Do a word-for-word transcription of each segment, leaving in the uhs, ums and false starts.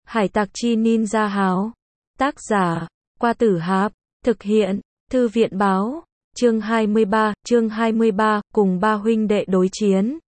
Hải tặc chi ninja háo. Tác giả, Qua Tử Hạp. Thực hiện, Thư viện báo. Chương hai mươi ba, chương hai mươi ba, cùng ba huynh đệ đối chiến.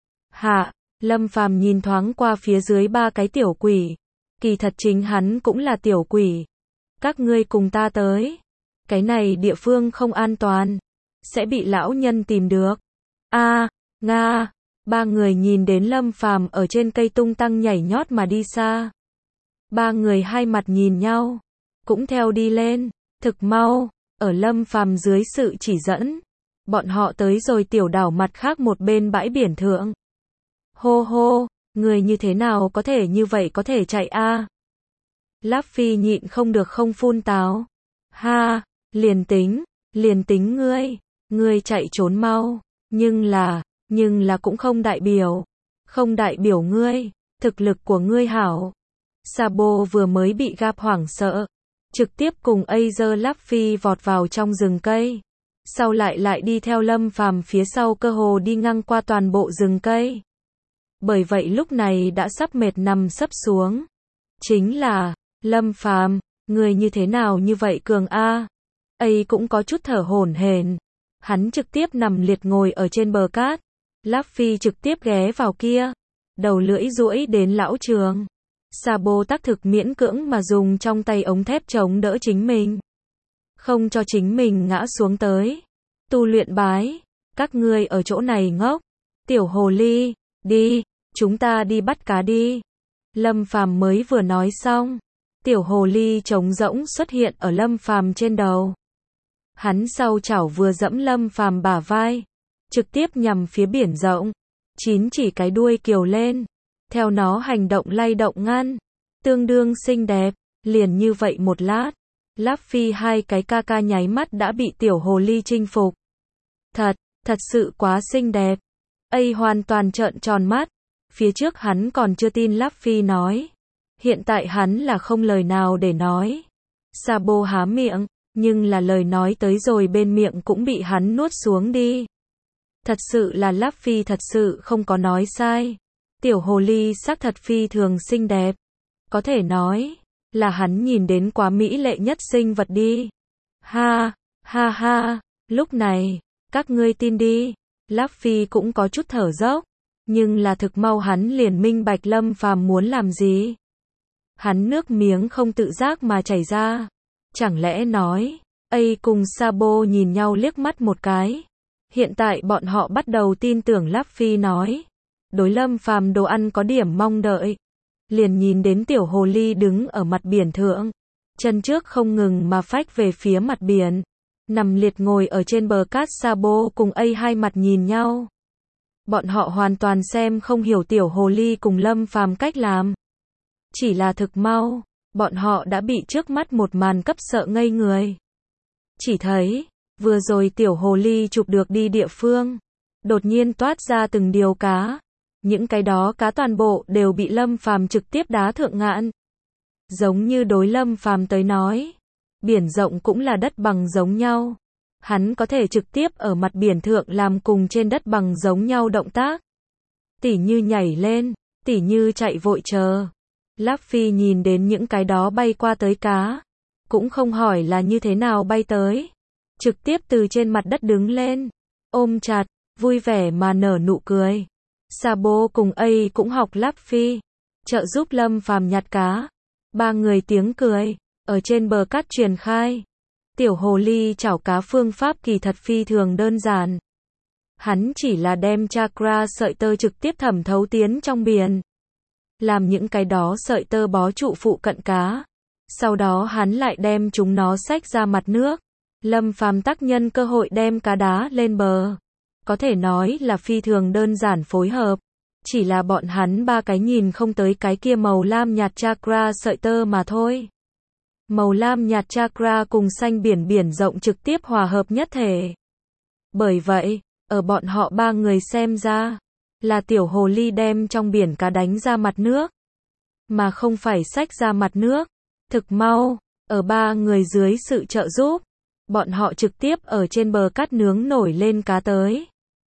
Hạ, Lâm Phàm nhìn thoáng qua phía dưới ba cái tiểu quỷ. Kỳ thật chính hắn cũng là tiểu quỷ. Các ngươi cùng ta tới. Cái này địa phương không an toàn. Sẽ bị lão nhân tìm được. A, Nga. Ba người nhìn đến Lâm Phàm ở trên cây tung tăng nhảy nhót mà đi xa. Ba người hai mặt nhìn nhau. Cũng theo đi lên. Thực mau. Ở Lâm Phàm dưới sự chỉ dẫn. Bọn họ tới rồi tiểu đảo mặt khác một bên bãi biển thượng. Hô hô. Người như thế nào có thể như vậy có thể chạy a? Láp Phi nhịn không được không phun táo. Ha. Liền tính. Liền tính ngươi. Ngươi chạy trốn mau. Nhưng là. Nhưng là cũng không đại biểu. Không đại biểu ngươi. Thực lực của ngươi hảo. Sabo vừa mới bị gặp hoảng sợ. Trực tiếp cùng Azer Láp Phi vọt vào trong rừng cây. Sau lại lại đi theo Lâm Phàm phía sau cơ hồ đi ngang qua toàn bộ rừng cây. Bởi vậy lúc này đã sắp mệt nằm sấp xuống. Chính là, Lâm Phàm, người như thế nào như vậy cường a? Ấy cũng có chút thở hổn hển. Hắn trực tiếp nằm liệt ngồi ở trên bờ cát. Láp Phi trực tiếp ghé vào kia. Đầu lưỡi duỗi đến lão trường. Sabo tác thực miễn cưỡng mà dùng trong tay ống thép chống đỡ chính mình. Không cho chính mình ngã xuống tới. Tu luyện bái. Các ngươi ở chỗ này ngốc. Tiểu hồ ly, đi, chúng ta đi bắt cá đi. Lâm Phàm mới vừa nói xong. Tiểu hồ ly trống rỗng xuất hiện ở Lâm Phàm trên đầu. Hắn sau chảo vừa dẫm Lâm Phàm bả vai. Trực tiếp nhằm phía biển rộng. Chín chỉ cái đuôi kiều lên. Theo nó hành động lay động ngăn. Tương đương xinh đẹp. Liền như vậy một lát. Láp Phi hai cái ca ca nháy mắt đã bị tiểu hồ ly chinh phục. Thật, thật sự quá xinh đẹp. Ây hoàn toàn trợn tròn mắt. Phía trước hắn còn chưa tin Láp Phi nói. Hiện tại hắn là không lời nào để nói. Sabo há miệng. Nhưng là lời nói tới rồi bên miệng cũng bị hắn nuốt xuống đi. Thật sự là Láp Phi thật sự không có nói sai. Tiểu hồ ly xác thật phi thường xinh đẹp. Có thể nói là hắn nhìn đến quá mỹ lệ nhất sinh vật đi. Ha, ha ha, lúc này, các ngươi tin đi. Láp Phi cũng có chút thở dốc. Nhưng là thực mau hắn liền minh bạch Lâm Phàm muốn làm gì. Hắn nước miếng không tự giác mà chảy ra. Chẳng lẽ nói, Ây cùng Sabo nhìn nhau liếc mắt một cái. Hiện tại bọn họ bắt đầu tin tưởng Láp Phi nói. Đối Lâm Phàm đồ ăn có điểm mong đợi. Liền nhìn đến tiểu hồ ly đứng ở mặt biển thượng. Chân trước không ngừng mà phách về phía mặt biển. Nằm liệt ngồi ở trên bờ cát. Sabo cùng Ây hai mặt nhìn nhau. Bọn họ hoàn toàn xem không hiểu tiểu hồ ly cùng Lâm Phàm cách làm. Chỉ là thực mau. Bọn họ đã bị trước mắt một màn cấp sợ ngây người. Chỉ thấy, vừa rồi tiểu hồ ly chụp được đi địa phương. Đột nhiên toát ra từng điều cá. Những cái đó cá toàn bộ đều bị Lâm Phàm trực tiếp đá thượng ngạn. Giống như đối Lâm Phàm tới nói. Biển rộng cũng là đất bằng giống nhau. Hắn có thể trực tiếp ở mặt biển thượng làm cùng trên đất bằng giống nhau động tác. Tỉ như nhảy lên, tỉ như chạy vội chờ. Láp Phi nhìn đến những cái đó bay qua tới cá. Cũng không hỏi là như thế nào bay tới. Trực tiếp từ trên mặt đất đứng lên. Ôm chặt, vui vẻ mà nở nụ cười. Sabo cùng Ây cũng học Láp Phi. Trợ giúp Lâm Phàm nhặt cá. Ba người tiếng cười. Ở trên bờ cát truyền khai. Tiểu hồ ly chảo cá phương pháp kỳ thật phi thường đơn giản. Hắn chỉ là đem chakra sợi tơ trực tiếp thẩm thấu tiến trong biển. Làm những cái đó sợi tơ bó trụ phụ cận cá. Sau đó hắn lại đem chúng nó xách ra mặt nước. Lâm Phàm tác nhân cơ hội đem cá đá lên bờ. Có thể nói là phi thường đơn giản phối hợp. Chỉ là bọn hắn ba cái nhìn không tới cái kia màu lam nhạt chakra sợi tơ mà thôi. Màu lam nhạt chakra cùng xanh biển biển rộng trực tiếp hòa hợp nhất thể. Bởi vậy, ở bọn họ ba người xem ra, là tiểu hồ ly đem trong biển cá đánh ra mặt nước. Mà không phải xách ra mặt nước. Thực mau, ở ba người dưới sự trợ giúp. Bọn họ trực tiếp ở trên bờ cát nướng nổi lên cá tới.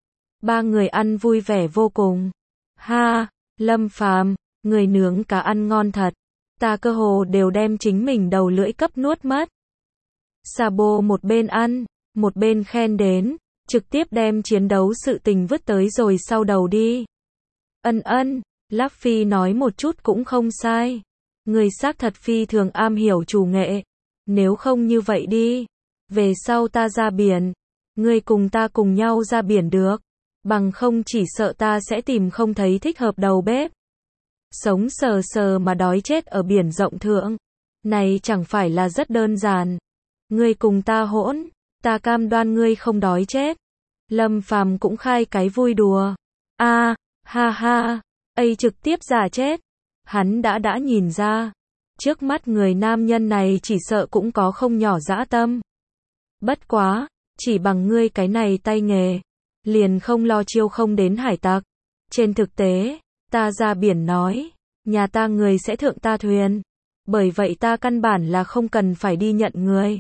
Ba người ăn vui vẻ vô cùng. Ha, Lâm Phàm, người nướng cá ăn ngon thật. ta cơ hồ đều đem chính mình đầu lưỡi cấp nuốt mất. Sabo một bên ăn, một bên khen đến, trực tiếp đem chiến đấu sự tình vứt tới rồi sau đầu đi. Ân ân, Luffy nói một chút cũng không sai. Người xác thật phi thường am hiểu chủ nghệ. Nếu không như vậy đi, về sau ta ra biển, ngươi cùng ta cùng nhau ra biển được. Bằng không chỉ sợ ta sẽ tìm không thấy thích hợp đầu bếp. Sống sờ sờ mà đói chết ở biển rộng thượng. Này chẳng phải là rất đơn giản. Ngươi cùng ta hỗn, ta cam đoan ngươi không đói chết. Lâm Phàm cũng khai cái vui đùa. A, ha ha, ấy trực tiếp giả chết. Hắn đã đã nhìn ra, trước mắt người nam nhân này chỉ sợ cũng có không nhỏ dã tâm. Bất quá, chỉ bằng ngươi cái này tay nghề, liền không lo chiêu không đến hải tặc. Trên thực tế, ta ra biển nói, nhà ta người sẽ thượng ta thuyền. Bởi vậy ta căn bản là không cần phải đi nhận người.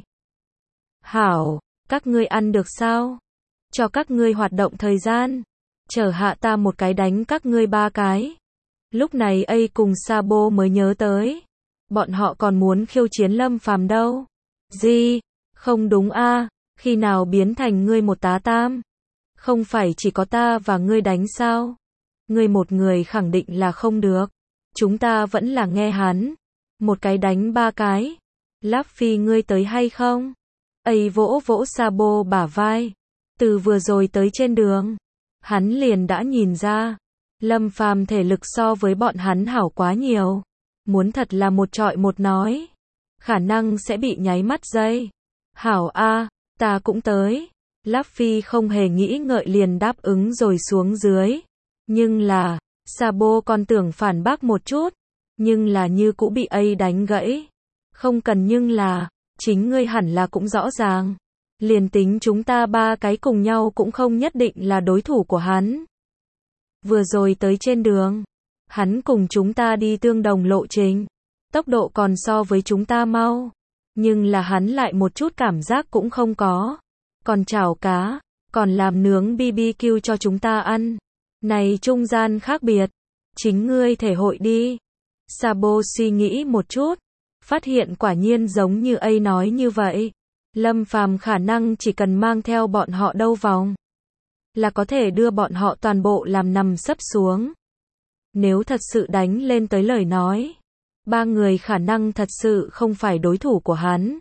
Hảo, các ngươi ăn được sao? Cho các ngươi hoạt động thời gian. Chờ hạ ta một cái đánh các ngươi ba cái. Lúc này A cùng Sabo mới nhớ tới. Bọn họ còn muốn khiêu chiến Lâm Phàm đâu. Gì? Không đúng a, khi nào biến thành ngươi một tá tam? Không phải chỉ có ta và ngươi đánh sao? Ngươi một người khẳng định là không được. Chúng ta vẫn là nghe hắn. Một cái đánh ba cái. Luffy ngươi tới hay không? A vỗ vỗ Sabo bả vai. Từ vừa rồi tới trên đường, hắn liền đã nhìn ra. Lâm Phàm thể lực so với bọn hắn hảo quá nhiều. Muốn thật là một trọi một nói, khả năng sẽ bị nháy mắt dây. Hảo a, ta cũng tới. Luffy không hề nghĩ ngợi liền đáp ứng rồi xuống dưới. Nhưng là, Sabo còn tưởng phản bác một chút. Nhưng là như cũ bị A đánh gãy. Không cần nhưng là, chính ngươi hẳn là cũng rõ ràng. Liền tính chúng ta ba cái cùng nhau cũng không nhất định là đối thủ của hắn. Vừa rồi tới trên đường, hắn cùng chúng ta đi tương đồng lộ trình. Tốc độ còn so với chúng ta mau. Nhưng là hắn lại một chút cảm giác cũng không có. Còn chảo cá, còn làm nướng bê bê kiu cho chúng ta ăn. Này trung gian khác biệt. Chính ngươi thể hội đi. Sabo suy nghĩ một chút. Phát hiện quả nhiên giống như A nói như vậy. Lâm Phàm khả năng chỉ cần mang theo bọn họ đâu vòng, là có thể đưa bọn họ toàn bộ làm nằm sấp xuống. Nếu thật sự đánh lên tới lời nói, ba người khả năng thật sự không phải đối thủ của hắn.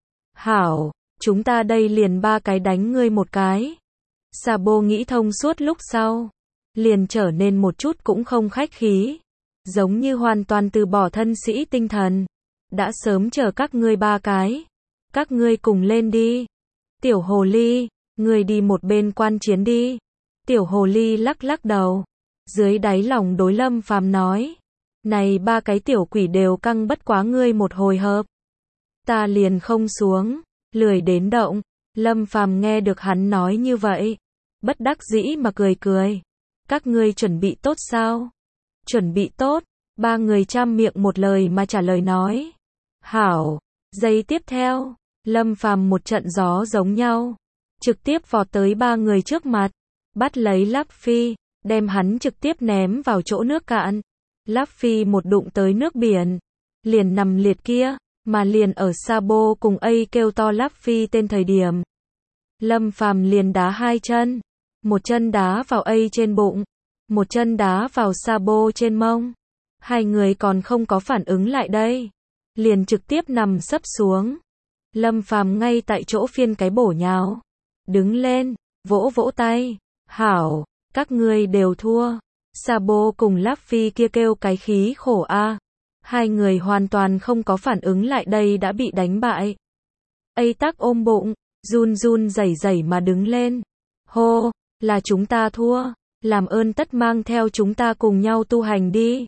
Hảo, chúng ta đây liền ba cái đánh ngươi một cái. Sabo nghĩ thông suốt lúc sau, liền trở nên một chút cũng không khách khí. Giống như hoàn toàn từ bỏ thân sĩ tinh thần. Đã sớm chờ các ngươi ba cái. Các ngươi cùng lên đi. Tiểu hồ ly, ngươi đi một bên quan chiến đi. Tiểu hồ ly lắc lắc đầu. Dưới đáy lòng đối Lâm Phàm nói. Này ba cái tiểu quỷ đều căng bất quá ngươi một hồi hợp. Ta liền không xuống, lười đến động. Lâm Phàm nghe được hắn nói như vậy. Bất đắc dĩ mà cười cười. Các ngươi chuẩn bị tốt sao? Chuẩn bị tốt. Ba người chăm miệng một lời mà trả lời nói. Hảo. Giây tiếp theo, Lâm Phàm một trận gió giống nhau, trực tiếp vọt tới ba người trước mặt, bắt lấy Luffy, đem hắn trực tiếp ném vào chỗ nước cạn. Luffy một đụng tới nước biển, liền nằm liệt kia, mà liền ở Sabo cùng A kêu to Luffy tên thời điểm. Lâm Phàm liền đá hai chân, một chân đá vào A trên bụng, một chân đá vào Sabo trên mông. Hai người còn không có phản ứng lại đây, liền trực tiếp nằm sấp xuống. Lâm Phàm ngay tại chỗ phiên cái bổ nhào. Đứng lên, vỗ vỗ tay. Hảo, các ngươi đều thua. Sabo cùng Luffy kia kêu cái khí khổ a. Hai người hoàn toàn không có phản ứng lại đây đã bị đánh bại. A tắc ôm bụng, run run rẩy rẩy mà đứng lên. Hô, là chúng ta thua. Làm ơn tất mang theo chúng ta cùng nhau tu hành đi.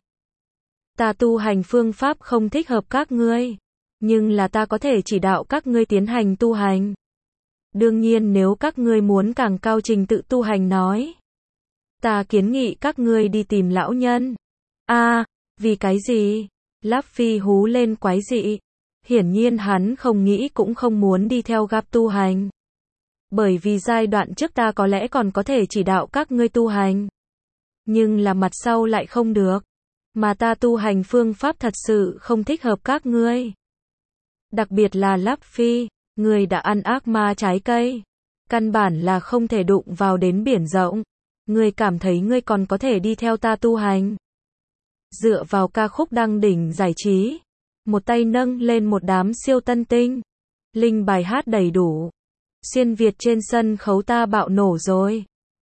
Ta tu hành phương pháp không thích hợp các ngươi, nhưng là ta có thể chỉ đạo các ngươi tiến hành tu hành. Đương nhiên nếu các ngươi muốn càng cao trình tự tu hành nói, ta kiến nghị các ngươi đi tìm lão nhân. A, à, vì cái gì? Luffy hú lên quái dị. Hiển nhiên hắn không nghĩ cũng không muốn đi theo Garp tu hành. Bởi vì giai đoạn trước ta có lẽ còn có thể chỉ đạo các ngươi tu hành, nhưng là mặt sau lại không được. Mà ta tu hành phương pháp thật sự không thích hợp các ngươi. Đặc biệt là Láp Phi, ngươi đã ăn ác ma trái cây. Căn bản là không thể đụng vào đến biển rộng. Ngươi cảm thấy ngươi còn có thể đi theo ta tu hành. Dựa vào ca khúc đăng đỉnh giải trí. Một tay nâng lên một đám siêu tân tinh. Linh bài hát đầy đủ. Xuyên Việt trên sân khấu ta bạo nổ rồi.